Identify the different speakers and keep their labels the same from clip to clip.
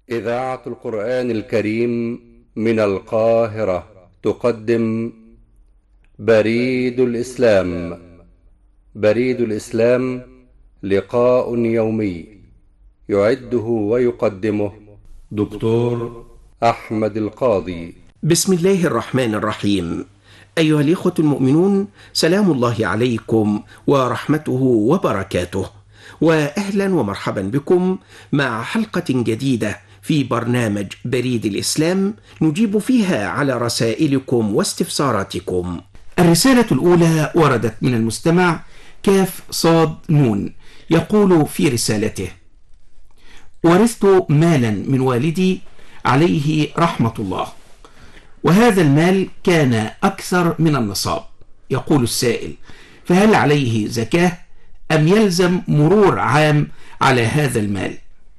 Speaker 1: إذاعة القرآن الكريم من القاهرة تقدم بريد الإسلام. بريد الإسلام لقاء يومي يعده ويقدمه دكتور أحمد القاضي.
Speaker 2: بسم الله الرحمن الرحيم. أيها الإخوة المؤمنون، سلام الله عليكم ورحمته وبركاته، وأهلا ومرحبا بكم مع حلقة جديدة في برنامج بريد الإسلام نجيب فيها على رسائلكم واستفساراتكم. الرسالة الأولى وردت من المستمع كاف صاد نون، يقول في رسالته: ورثت مالا من والدي عليه رحمة الله، وهذا المال كان أكثر من النصاب. يقول السائل: فهل عليه زكاة أم يلزم مرور عام على هذا المال؟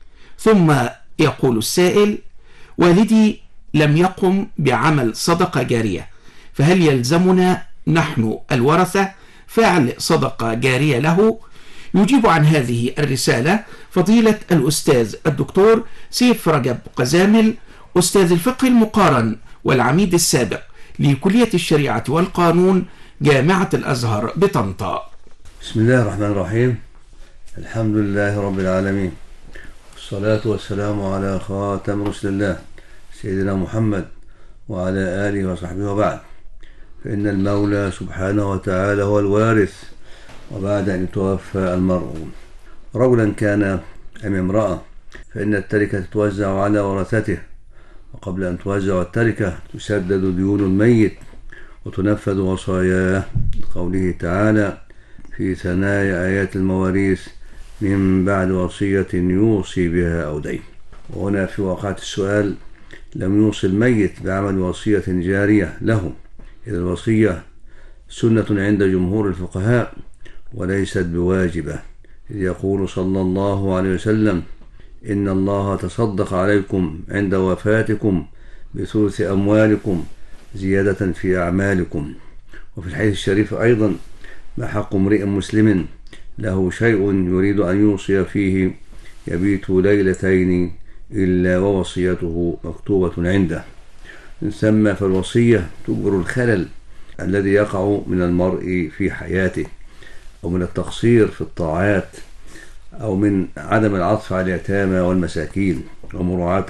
Speaker 2: ثم يقول السائل: والدي لم يقم بعمل صدقة جارية، فهل يلزمنا نحن الورثة فعل صدقة جارية له؟ يجيب عن هذه الرسالة فضيلة الأستاذ الدكتور سيف رجب قزامل، أستاذ الفقه المقارن والعميد السابق لكلية الشريعة والقانون جامعة الأزهر بطنطا.
Speaker 3: بسم الله الرحمن الرحيم. الحمد لله رب العالمين، والصلاة والسلام على خاتم رسل الله سيدنا محمد وعلى آله وصحبه وبعد. فإن المولى سبحانه وتعالى هو الوارث، وبعد أن يتوفى المرء رجلا كان أم امرأة فإن التركة تتوزع على ورثته، وقبل أن توزع التركة تسدد ديون الميت وتنفذ وصاياه، لقوله تعالى في ثنايا آيات المواريث: من بعد وصية يوصي بها أو دين. وهنا في واقعة السؤال لم يوصي الميت بعمل وصية جارية له، إذ الوصية سنة عند جمهور الفقهاء وليست بواجبة، إذ يقول صلى الله عليه وسلم: إن الله تصدق عليكم عند وفاتكم بثلث أموالكم زيادة في أعمالكم. وفي الحديث الشريف أيضا: ما حق امرئ مسلم له شيء يريد أن يوصي فيه يبيت ليلتين إلا ووصيته مكتوبة عنده. من ثم فالوصية تجبر الخلل الذي يقع من المرء في حياته، أو من التقصير في الطاعات، أو من عدم العطف على اليتامى والمساكين، ومراعاة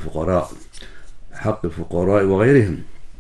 Speaker 3: حق الفقراء وغيرهم.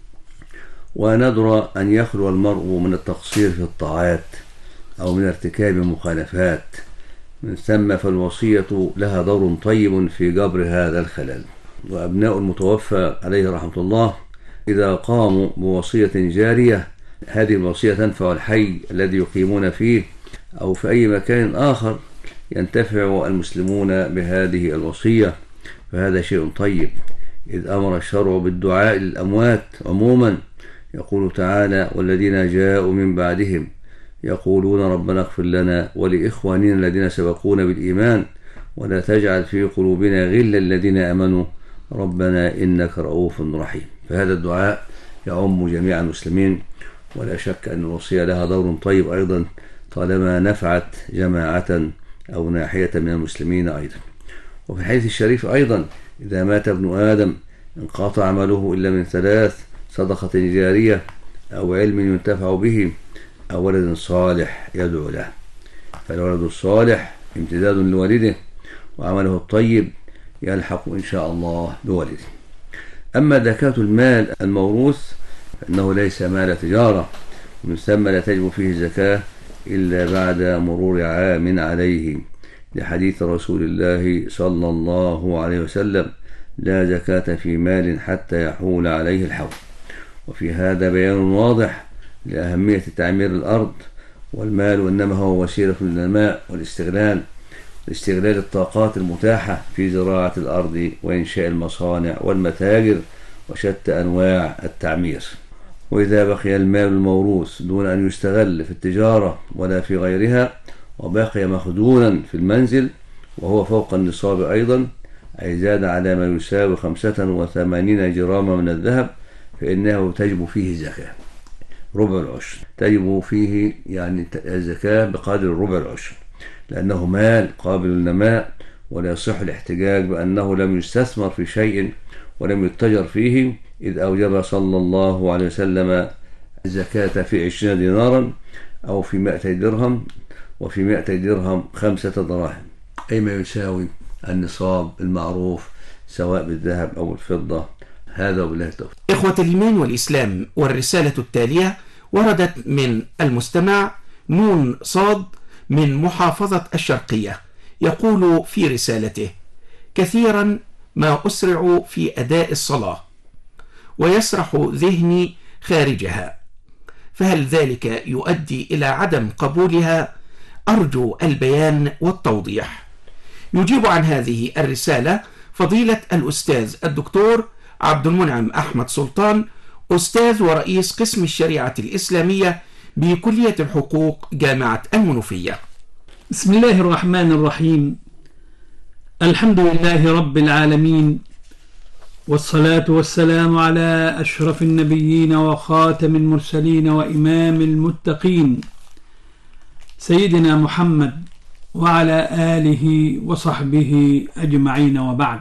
Speaker 3: وندر أن يخلو المرء من التقصير في الطاعات أو من ارتكاب مخالفات. من ثم فالوصية لها دور طيب في جبر هذا الخلل. وأبناء المتوفى عليه رحمة الله إذا قاموا بوصية جارية، هذه الوصية تنفع الحي الذي يقيمون فيه أو في أي مكان آخر ينتفع المسلمون بهذه الوصية، فهذا شيء طيب، إذ أمر الشرع بالدعاء للأموات عموما. يقول تعالى: والذين جاءوا من بعدهم يقولون ربنا اغفر لنا ولإخواننا الذين سبقونا بالإيمان ولا تجعل في قلوبنا غلا الذين آمنوا ربنا إنك رؤوف رحيم. فهذا الدعاء يعم جميع المسلمين، ولا شك أن الوصية لها دور طيب أيضا طالما نفعت جماعة أو ناحية من المسلمين أيضا. وفي الحديث الشريف أيضا: إذا مات ابن آدم انقطع عمله إلا من ثلاث: صدقة جارية أو علم ينتفع به أو ولد صالح يدعو له. فالولد الصالح امتداد لوالده، وعمله الطيب يلحق إن شاء الله بوالده. أما زكاة المال الموروث فإنه ليس مال تجارة، ومن ثم لا تجب فيه الزكاة إلا بعد مرور عام عليه، لحديث رسول الله صلى الله عليه وسلم: لا زكاة في مال حتى يحول عليه الحول. وفي هذا بيان واضح لأهمية تعمير الأرض، والمال إنما هو وسيلة للنماء والاستغلال الطاقات المتاحة في زراعة الأرض وإنشاء المصانع والمتاجر وشتى أنواع التعمير. وإذا بقي المال الموروث دون أن يستغل في التجارة ولا في غيرها، وبقي مخزونا في المنزل وهو فوق النصاب أيضا، أي زاد على ما يساوي 85 جراما من الذهب، فإنه تجب فيه الزكاة ربع العشر. تجب فيه يعني الزكاة بقدر ربع العشر، لأنه مال قابل للنماء ولا يصح الاحتجاج بأنه لم يستثمر في شيء ولم يتجر فيه، إذ أوجب صلى الله عليه وسلم الزكاة في 20 دينارا أو في 200 درهم، وفي 200 درهم 5 دراهم، أي ما يساوي النصاب المعروف سواء بالذهب أو الفضة. هذا وبالله التوفيق.
Speaker 2: إخوة الإيمان والإسلام، والرسالة التالية وردت من المستمع نون صاد من محافظة الشرقية، يقول في رسالته: كثيرا ما أسرع في أداء الصلاة ويسرح ذهني خارجها، فهل ذلك يؤدي إلى عدم قبولها؟ أرجو البيان والتوضيح. يجيب عن هذه الرسالة فضيلة الأستاذ الدكتور عبد المنعم أحمد سلطان، أستاذ ورئيس قسم الشريعة الإسلامية بكلية الحقوق جامعة المنوفية.
Speaker 4: بسم الله الرحمن الرحيم. الحمد لله رب العالمين، والصلاة والسلام على أشرف النبيين وخاتم المرسلين وإمام المتقين سيدنا محمد وعلى آله وصحبه أجمعين، وبعد.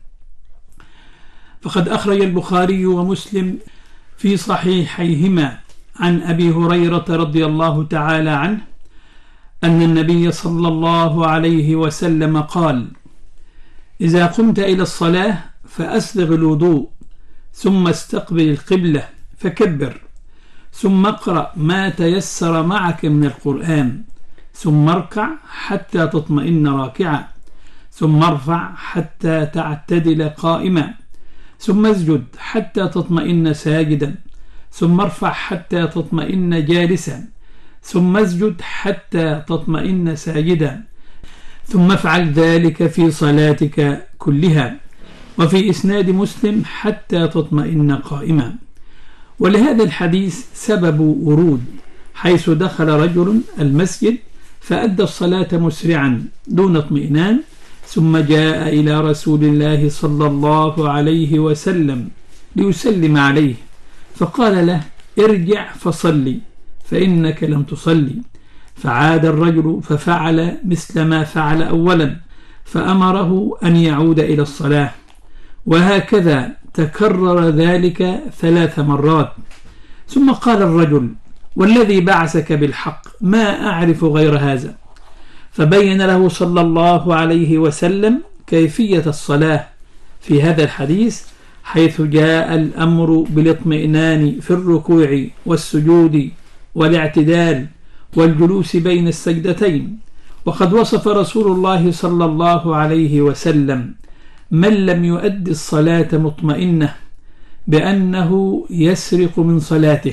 Speaker 4: فقد أخرج البخاري ومسلم في صحيحيهما عن أبي هريرة رضي الله تعالى عنه أن النبي صلى الله عليه وسلم قال: إذا قمت إلى الصلاة فأسبغ الوضوء، ثم استقبل القبلة فكبر، ثم اقرأ ما تيسر معك من القرآن، ثم اركع حتى تطمئن راكعا، ثم ارفع حتى تعتدل قائما، ثم اسجد حتى تطمئن ساجدا، ثم ارفع حتى تطمئن جالسا، ثم اسجد حتى تطمئن ساجدا، ثم افعل ذلك في صلاتك كلها. وفي إسناد مسلم حتى تطمئن قائما. ولهذا الحديث سبب ورود، حيث دخل رجل المسجد فأدى الصلاة مسرعا دون اطمئنان، ثم جاء إلى رسول الله صلى الله عليه وسلم ليسلم عليه، فقال له: ارجع فصلي فإنك لم تصلي. فعاد الرجل ففعل مثل ما فعل أولا، فأمره أن يعود إلى الصلاة، وهكذا تكرر ذلك 3 مرات. ثم قال الرجل: والذي بعثك بالحق ما أعرف غير هذا. فبين له صلى الله عليه وسلم كيفية الصلاة في هذا الحديث، حيث جاء الأمر بالاطمئنان في الركوع والسجود والاعتدال والجلوس بين السجدتين. وقد وصف رسول الله صلى الله عليه وسلم من لم يؤدي الصلاة مطمئنة بأنه يسرق من صلاته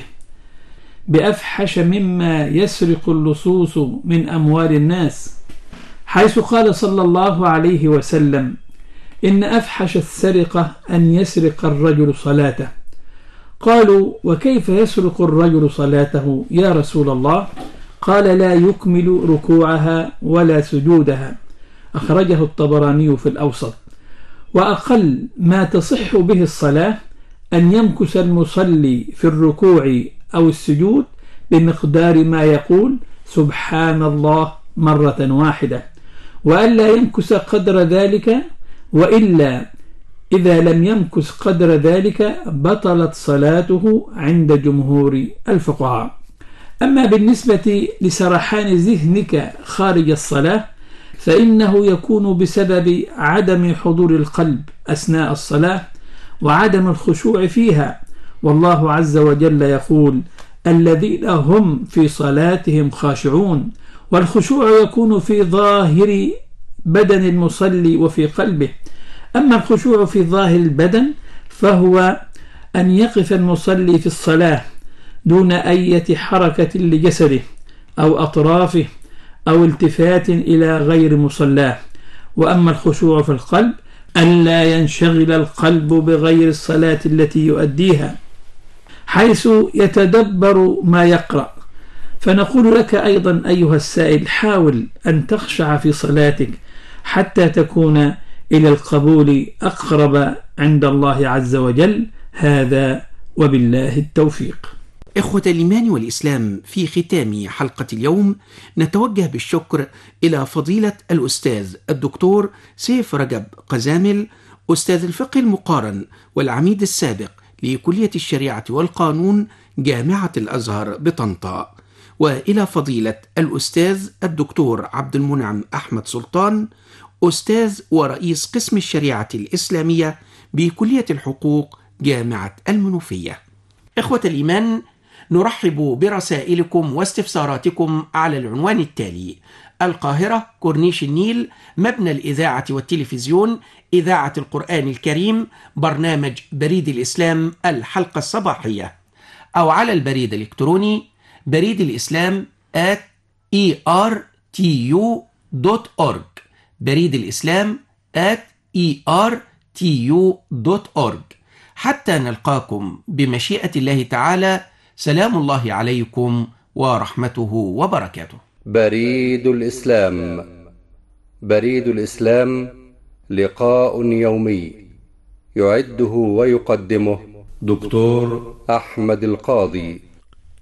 Speaker 4: بأفحش مما يسرق اللصوص من أموال الناس، حيث قال صلى الله عليه وسلم: إن أفحش السرقة أن يسرق الرجل صلاته. قالوا: وكيف يسرق الرجل صلاته يا رسول الله؟ قال: لا يكمل ركوعها ولا سجودها. أخرجه الطبراني في الأوسط. وأقل ما تصح به الصلاة أن يمكث المصلي في الركوع أو السجود بمقدار ما يقول سبحان الله مرة واحدة، وألا يمكث قدر ذلك، وإلا إذا لم يمكث قدر ذلك بطلت صلاته عند جمهور الفقهاء. أما بالنسبة لسرحان ذهنك خارج الصلاة فإنه يكون بسبب عدم حضور القلب أثناء الصلاة وعدم الخشوع فيها، والله عز وجل يقول: الذين هم في صلاتهم خاشعون. والخشوع يكون في ظاهر بدن المصلي وفي قلبه. أما الخشوع في ظاهر البدن فهو أن يقف المصلي في الصلاة دون أي حركة لجسده أو أطرافه أو التفات إلى غير مصلاه. وأما الخشوع في القلب أن لا ينشغل القلب بغير الصلاة التي يؤديها، حيث يتدبر ما يقرأ. فنقول لك أيضا أيها السائل: حاول أن تخشع في صلاتك حتى تكون إلى القبول أقرب عند الله عز وجل. هذا وبالله التوفيق.
Speaker 2: إخوة الإيمان والإسلام، في ختام حلقة اليوم نتوجه بالشكر إلى فضيلة الأستاذ الدكتور سيف رجب قزامل، أستاذ الفقه المقارن والعميد السابق لكلية الشريعة والقانون جامعة الأزهر بطنطا، وإلى فضيلة الأستاذ الدكتور عبد المنعم أحمد سلطان، أستاذ ورئيس قسم الشريعة الإسلامية بكلية الحقوق جامعة المنوفية. إخوة الإيمان، نرحب برسائلكم واستفساراتكم على العنوان التالي: القاهرة، كورنيش النيل، مبنى الإذاعة والتلفزيون، إذاعة القرآن الكريم، برنامج بريد الإسلام، الحلقة الصباحية. أو على البريد الإلكتروني بريد الإسلام @ertu.org، بريد الإسلام @ertu.org. حتى نلقاكم بمشيئة الله تعالى، سلام الله عليكم ورحمته وبركاته.
Speaker 1: بريد الإسلام. بريد الإسلام لقاء يومي يعده ويقدمه دكتور أحمد القاضي.